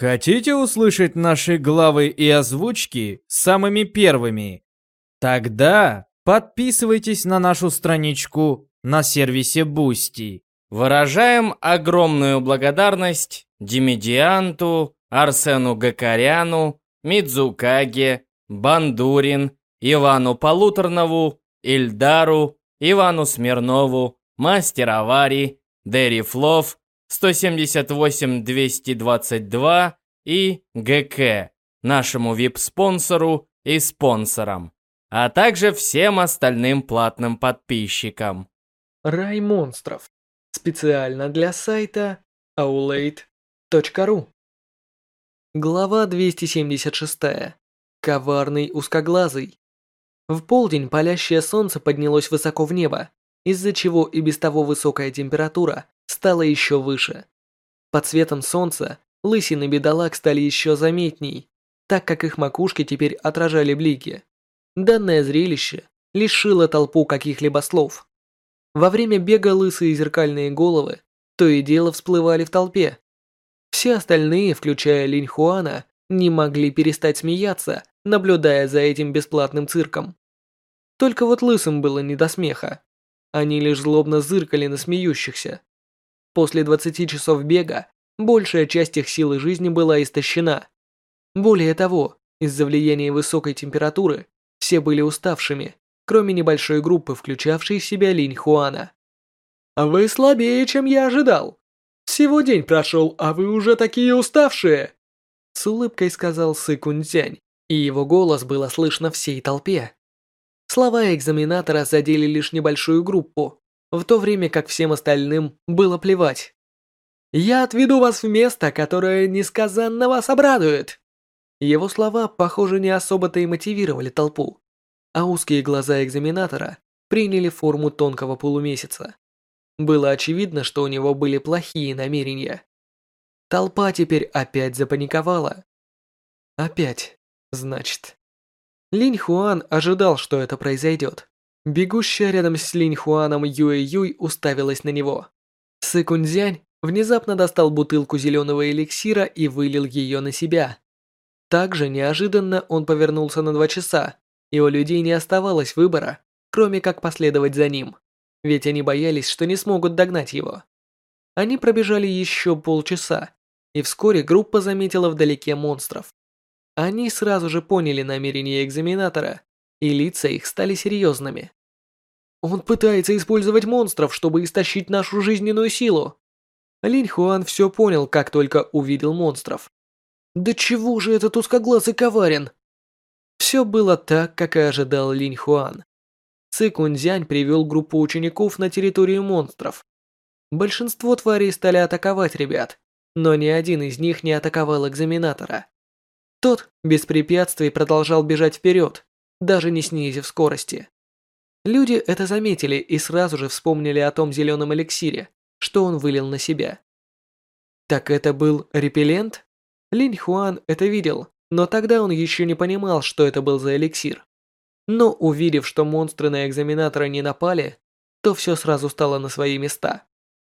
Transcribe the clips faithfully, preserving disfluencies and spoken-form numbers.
Хотите услышать наши главы и озвучки самыми первыми? Тогда подписывайтесь на нашу страничку на сервисе Boosty. Выражаем огромную благодарность Димедианту, Арсену Гакаряну, Мидзукаге, Бандурин, Ивану Полуторнову, Ильдару, Ивану Смирнову, Мастер Авари, Дэри Флов, сто семьдесят восемь двести двадцать два и ГК, нашему вип-спонсору и спонсорам, а также всем остальным платным подписчикам. Рай монстров. Специально для сайта аулейт точка ру. Глава двести семьдесят шесть. Коварный узкоглазый. В полдень палящее солнце поднялось высоко в небо, из-за чего и без того высокая температура стала еще выше. Под светом солнца лысины бедолаг стали еще заметней, так как их макушки теперь отражали блики. Данное зрелище лишило толпу каких-либо слов. Во время бега лысые зеркальные головы то и дело всплывали в толпе. Все остальные, включая Линь Хуана, не могли перестать смеяться, наблюдая за этим бесплатным цирком. Только вот лысым было не до смеха. Они лишь злобно зыркали на смеющихся. После двадцати часов бега большая часть их силы жизни была истощена. Более того, из-за влияния высокой температуры все были уставшими, кроме небольшой группы, включавшей в себя Линь Хуана. «Вы слабее, чем я ожидал. Всего день прошел, а вы уже такие уставшие!» С улыбкой сказал Сы Кунцзянь, и его голос было слышно всей толпе. Слова экзаменатора задели лишь небольшую группу, в то время как всем остальным было плевать. «Я отведу вас в место, которое несказанно вас обрадует!» Его слова, похоже, не особо-то и мотивировали толпу, а узкие глаза экзаменатора приняли форму тонкого полумесяца. Было очевидно, что у него были плохие намерения. Толпа теперь опять запаниковала. Опять, значит. Линь Хуан ожидал, что это произойдет. Бегущая рядом с Линь Хуаном Юэ Юй уставилась на него. Сы Кунцзянь внезапно достал бутылку зеленого эликсира и вылил ее на себя. Также неожиданно он повернулся на два часа, и у людей не оставалось выбора, кроме как последовать за ним, ведь они боялись, что не смогут догнать его. Они пробежали еще полчаса, и вскоре группа заметила вдалеке монстров. Они сразу же поняли намерения экзаменатора, и лица их стали серьезными. «Он пытается использовать монстров, чтобы истощить нашу жизненную силу!» Линь Хуан все понял, как только увидел монстров. «Да чего же этот узкоглазый коварен?» Все было так, как и ожидал Линь Хуан. Цы Кунцзянь привел группу учеников на территорию монстров. Большинство тварей стали атаковать ребят, но ни один из них не атаковал экзаменатора. Тот без препятствий продолжал бежать вперед, даже не снизив скорости. Люди это заметили и сразу же вспомнили о том зеленом эликсире, что он вылил на себя. Так это был репеллент? Линь Хуан это видел, но тогда он еще не понимал, что это был за эликсир. Но увидев, что монстры на экзаменатора не напали, то все сразу стало на свои места.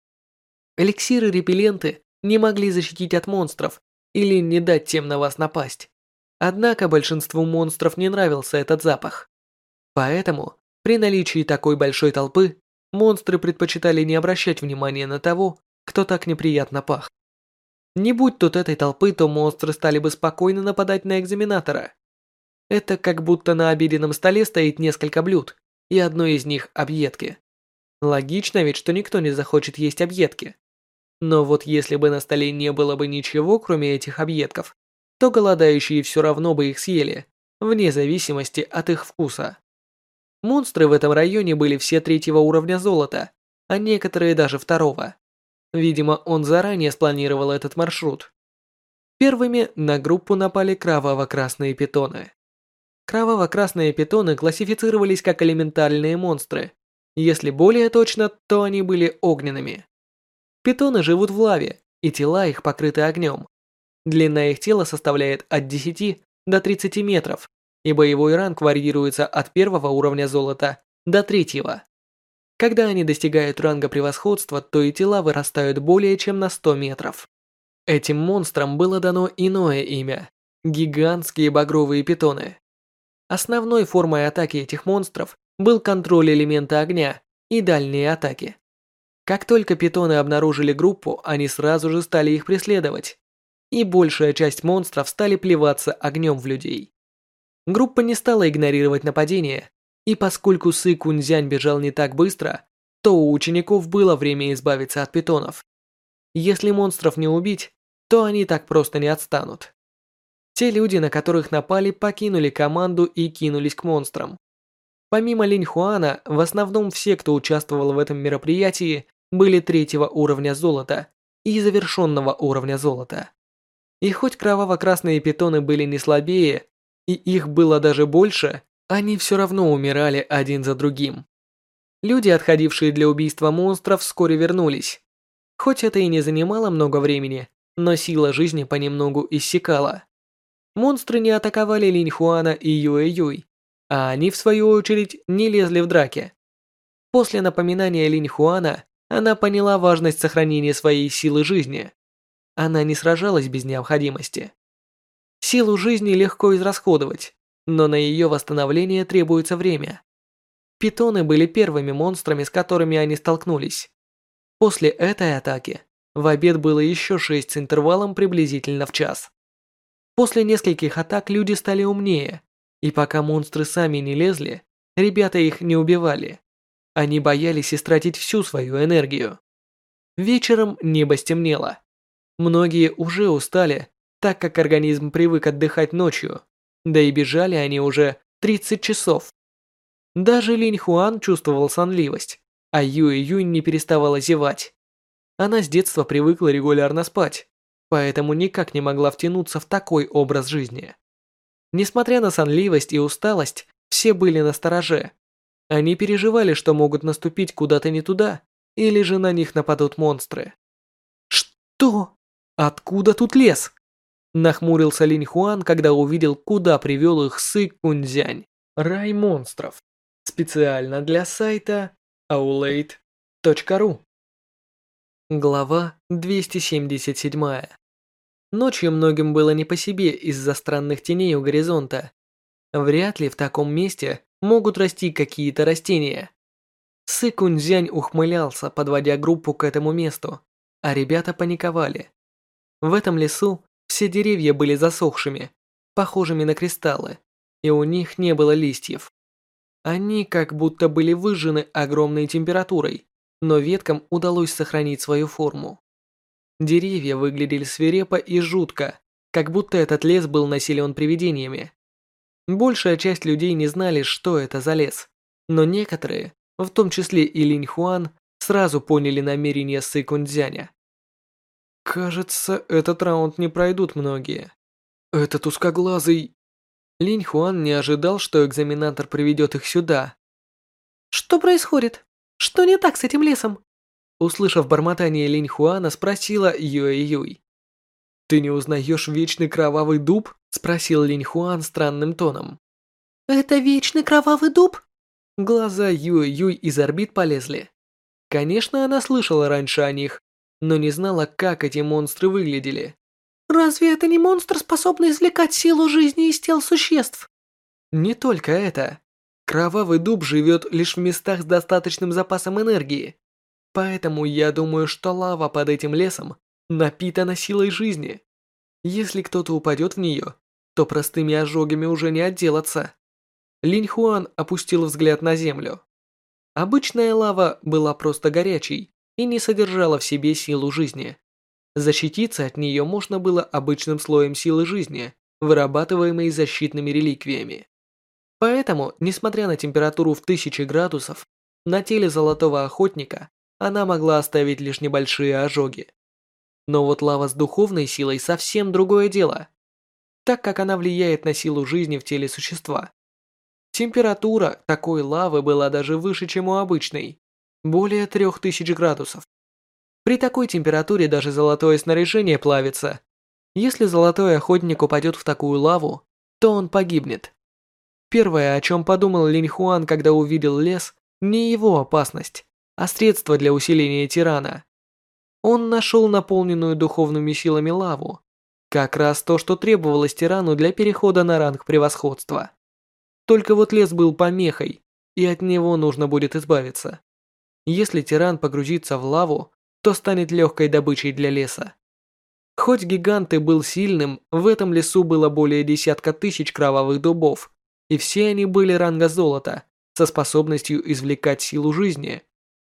Эликсиры-репелленты не могли защитить от монстров или не дать тем на вас напасть. Однако большинству монстров не нравился этот запах. Поэтому, при наличии такой большой толпы, монстры предпочитали не обращать внимания на того, кто так неприятно пах. Не будь тут этой толпы, то монстры стали бы спокойно нападать на экзаменатора. Это как будто на обеденном столе стоит несколько блюд, и одно из них – объедки. Логично ведь, что никто не захочет есть объедки. Но вот если бы на столе не было бы ничего, кроме этих объедков, то голодающие все равно бы их съели, вне зависимости от их вкуса. Монстры в этом районе были все третьего уровня золота, а некоторые даже второго. Видимо, он заранее спланировал этот маршрут. Первыми на группу напали кроваво-красные питоны. Кроваво-красные питоны классифицировались как элементальные монстры. Если более точно, то они были огненными. Питоны живут в лаве, и тела их покрыты огнем. Длина их тела составляет от десяти до тридцати метров, и боевой ранг варьируется от первого уровня золота до третьего. Когда они достигают ранга превосходства, то и тела вырастают более чем на сто метров. Этим монстрам было дано иное имя – гигантские багровые питоны. Основной формой атаки этих монстров был контроль элемента огня и дальние атаки. Как только питоны обнаружили группу, они сразу же стали их преследовать, и большая часть монстров стали плеваться огнем в людей. Группа не стала игнорировать нападение, и поскольку Сы Кунцзянь бежал не так быстро, то у учеников было время избавиться от питонов. Если монстров не убить, то они так просто не отстанут. Те люди, на которых напали, покинули команду и кинулись к монстрам. Помимо Линь Хуана, в основном все, кто участвовал в этом мероприятии, были третьего уровня золота и завершенного уровня золота. И хоть кроваво-красные питоны были не слабее, и их было даже больше, они все равно умирали один за другим. Люди, отходившие для убийства монстров, вскоре вернулись. Хоть это и не занимало много времени, но сила жизни понемногу иссякала. Монстры не атаковали Линь Хуана и Юэ-Юй, а они, в свою очередь, не лезли в драки. После напоминания Линь Хуана, она поняла важность сохранения своей силы жизни. Она не сражалась без необходимости. Силу жизни легко израсходовать, но на ее восстановление требуется время. Питоны были первыми монстрами, с которыми они столкнулись. После этой атаки в обед было еще шесть с интервалом приблизительно в час. После нескольких атак люди стали умнее, и пока монстры сами не лезли, ребята их не убивали. Они боялись истратить всю свою энергию. Вечером небо стемнело. Многие уже устали, так как организм привык отдыхать ночью, да и бежали они уже тридцать часов. Даже Линь Хуан чувствовал сонливость, а Юэ Юнь не переставала зевать. Она с детства привыкла регулярно спать, поэтому никак не могла втянуться в такой образ жизни. Несмотря на сонливость и усталость, все были настороже. Они переживали, что могут наступить куда-то не туда, или же на них нападут монстры. «Что? Откуда тут лес?» Нахмурился Линь Хуан, когда увидел, куда привел их Сы Кунцзянь. Рай монстров. Специально для сайта аулейт точка ру. Глава двести семьдесят семь. Ночью многим было не по себе из-за странных теней у горизонта. Вряд ли в таком месте могут расти какие-то растения. Сы Кунцзянь ухмылялся, подводя группу к этому месту, а ребята паниковали. В этом лесу все деревья были засохшими, похожими на кристаллы, и у них не было листьев. Они как будто были выжжены огромной температурой, но веткам удалось сохранить свою форму. Деревья выглядели свирепо и жутко, как будто этот лес был населен привидениями. Большая часть людей не знали, что это за лес, но некоторые, в том числе и Линь Хуан, сразу поняли намерения Сы Кунцзяня. Кажется, этот раунд не пройдут многие. Этот узкоглазый... Линь Хуан не ожидал, что экзаменатор приведет их сюда. «Что происходит? Что не так с этим лесом?» Услышав бормотание Линь Хуана, спросила Юэ-Юй. «Ты не узнаешь вечный кровавый дуб?» Спросил Линь Хуан странным тоном. «Это вечный кровавый дуб?» Глаза Юэ-Юй из орбит полезли. Конечно, она слышала раньше о них, но не знала, как эти монстры выглядели. «Разве это не монстр, способный извлекать силу жизни из тел существ?» Не только это. Кровавый дуб живет лишь в местах с достаточным запасом энергии. Поэтому я думаю, что лава под этим лесом напитана силой жизни. Если кто-то упадет в нее, то простыми ожогами уже не отделаться. Линь Хуан опустил взгляд на землю. Обычная лава была просто горячей и не содержала в себе силу жизни. Защититься от нее можно было обычным слоем силы жизни, вырабатываемой защитными реликвиями. Поэтому, несмотря на температуру в тысячи градусов, на теле Золотого Охотника она могла оставить лишь небольшие ожоги. Но вот лава с духовной силой совсем другое дело, так как она влияет на силу жизни в теле существа. Температура такой лавы была даже выше, чем у обычной, более трех тысяч градусов. При такой температуре даже золотое снаряжение плавится. Если Золотой Охотник упадет в такую лаву, то он погибнет. Первое, о чем подумал Линь Хуан, когда увидел лес, не его опасность, а средство для усиления тирана. Он нашел наполненную духовными силами лаву. Как раз то, что требовалось тирану для перехода на ранг превосходства. Только вот лес был помехой, и от него нужно будет избавиться. Если тиран погрузится в лаву, то станет легкой добычей для леса. Хоть гигант и был сильным, в этом лесу было более десятка тысяч кровавых дубов, и все они были ранга золота, со способностью извлекать силу жизни.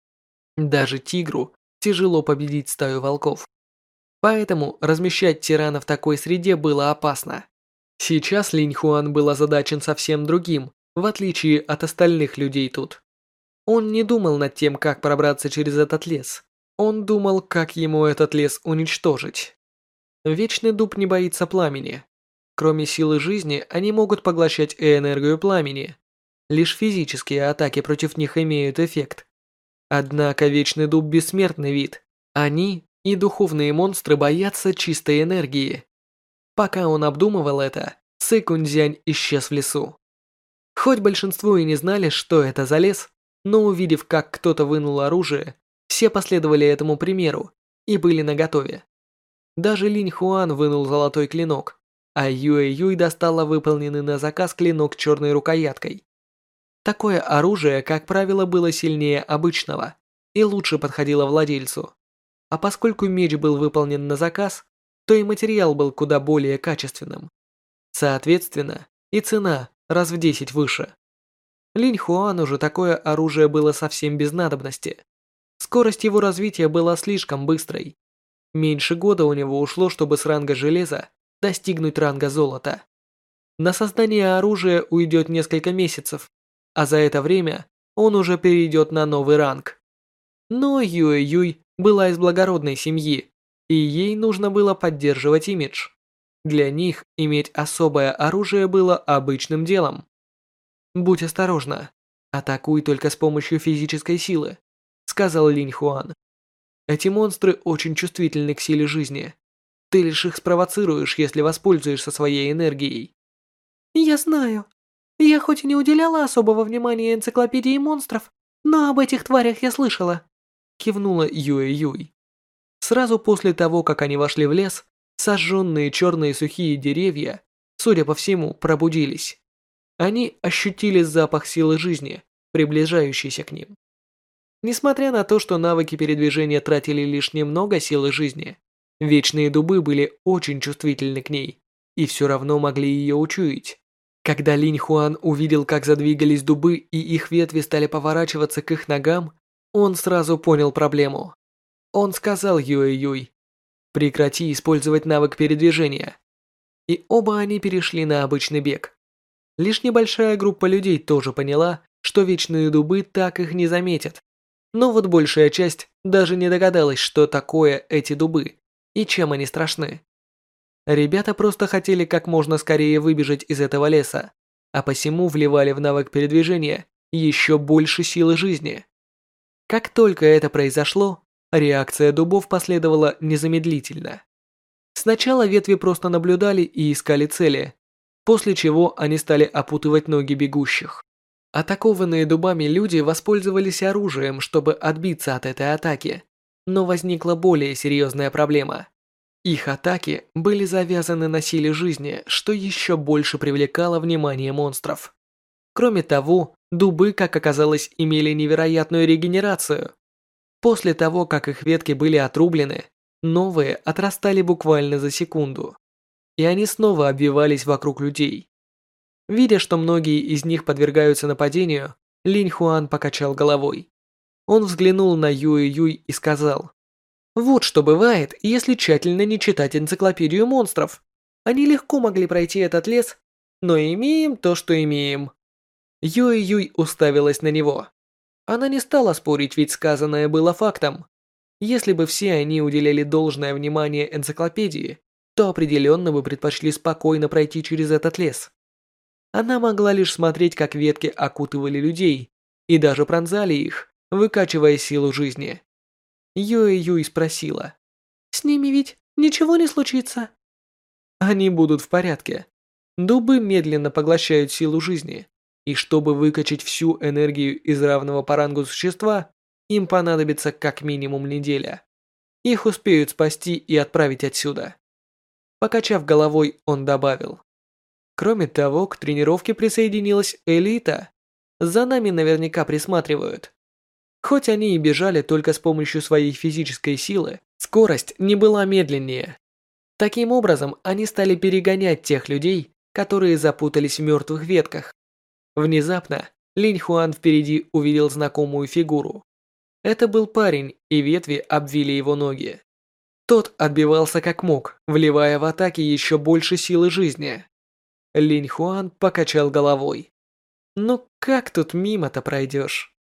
Даже тигру тяжело победить стаю волков. Поэтому размещать тирана в такой среде было опасно. Сейчас Линь Хуан был озадачен совсем другим, в отличие от остальных людей тут. Он не думал над тем, как пробраться через этот лес. Он думал, как ему этот лес уничтожить. Вечный дуб не боится пламени. Кроме силы жизни, они могут поглощать и энергию пламени. Лишь физические атаки против них имеют эффект. Однако Вечный дуб бессмертный вид. Они и духовные монстры боятся чистой энергии. Пока он обдумывал это, Ци Кунцзянь исчез в лесу. Хоть большинство и не знали, что это за лес, но увидев, как кто-то вынул оружие, все последовали этому примеру и были наготове. Даже Линь Хуан вынул золотой клинок, а Юэ Юй достала выполненный на заказ клинок черной рукояткой. Такое оружие, как правило, было сильнее обычного и лучше подходило владельцу. А поскольку меч был выполнен на заказ, то и материал был куда более качественным. Соответственно, и цена раз в десять выше. Линь Хуану же такое оружие было совсем без надобности. Скорость его развития была слишком быстрой. Меньше года у него ушло, чтобы с ранга железа достигнуть ранга золота. На создание оружия уйдет несколько месяцев, а за это время он уже перейдет на новый ранг. Но Юэ Юй была из благородной семьи, и ей нужно было поддерживать имидж. Для них иметь особое оружие было обычным делом. «Будь осторожна, атакуй только с помощью физической силы», сказал Линь Хуан. «Эти монстры очень чувствительны к силе жизни. Ты лишь их спровоцируешь, если воспользуешься своей энергией». «Я знаю. Я хоть и не уделяла особого внимания энциклопедии монстров, но об этих тварях я слышала», кивнула Юэ Юй. Сразу после того, как они вошли в лес, сожженные черные сухие деревья, судя по всему, пробудились. Они ощутили запах силы жизни, приближающейся к ним. Несмотря на то, что навыки передвижения тратили лишь немного силы жизни, вечные дубы были очень чувствительны к ней и все равно могли ее учуять. Когда Линь Хуан увидел, как задвигались дубы и их ветви стали поворачиваться к их ногам, он сразу понял проблему. Он сказал Юэ Юй: «Прекрати использовать навык передвижения». И оба они перешли на обычный бег. Лишь небольшая группа людей тоже поняла, что вечные дубы так их не заметят. Но вот большая часть даже не догадалась, что такое эти дубы и чем они страшны. Ребята просто хотели как можно скорее выбежать из этого леса, а посему вливали в навык передвижения еще больше силы жизни. Как только это произошло, реакция дубов последовала незамедлительно. Сначала ветви просто наблюдали и искали цели, после чего они стали опутывать ноги бегущих. Атакованные дубами люди воспользовались оружием, чтобы отбиться от этой атаки, но возникла более серьезная проблема. Их атаки были завязаны на силе жизни, что еще больше привлекало внимание монстров. Кроме того, дубы, как оказалось, имели невероятную регенерацию. После того, как их ветки были отрублены, новые отрастали буквально за секунду, и они снова обвивались вокруг людей. Видя, что многие из них подвергаются нападению, Линь Хуан покачал головой. Он взглянул на Юэ Юй и сказал: «Вот что бывает, если тщательно не читать энциклопедию монстров. Они легко могли пройти этот лес, но имеем то, что имеем». Юэ Юй уставилась на него. Она не стала спорить, ведь сказанное было фактом. Если бы все они уделяли должное внимание энциклопедии, то определенно бы предпочли спокойно пройти через этот лес. Она могла лишь смотреть, как ветки окутывали людей и даже пронзали их, выкачивая силу жизни. Юэ Юй спросила: «С ними ведь ничего не случится?» «Они будут в порядке. Дубы медленно поглощают силу жизни, и чтобы выкачать всю энергию из равного по рангу существа, им понадобится как минимум неделя. их успеют спасти и отправить отсюда. Покачав головой, он добавил. Кроме того, к тренировке присоединилась элита. За нами наверняка присматривают. Хоть они и бежали только с помощью своей физической силы, скорость не была медленнее. Таким образом, они стали перегонять тех людей, которые запутались в мертвых ветках. Внезапно, Линь Хуан впереди увидел знакомую фигуру. Это был парень, и ветви обвили его ноги. Тот отбивался как мог, вливая в атаки еще больше силы жизни. Линь Хуан покачал головой. Ну как тут мимо-то пройдешь?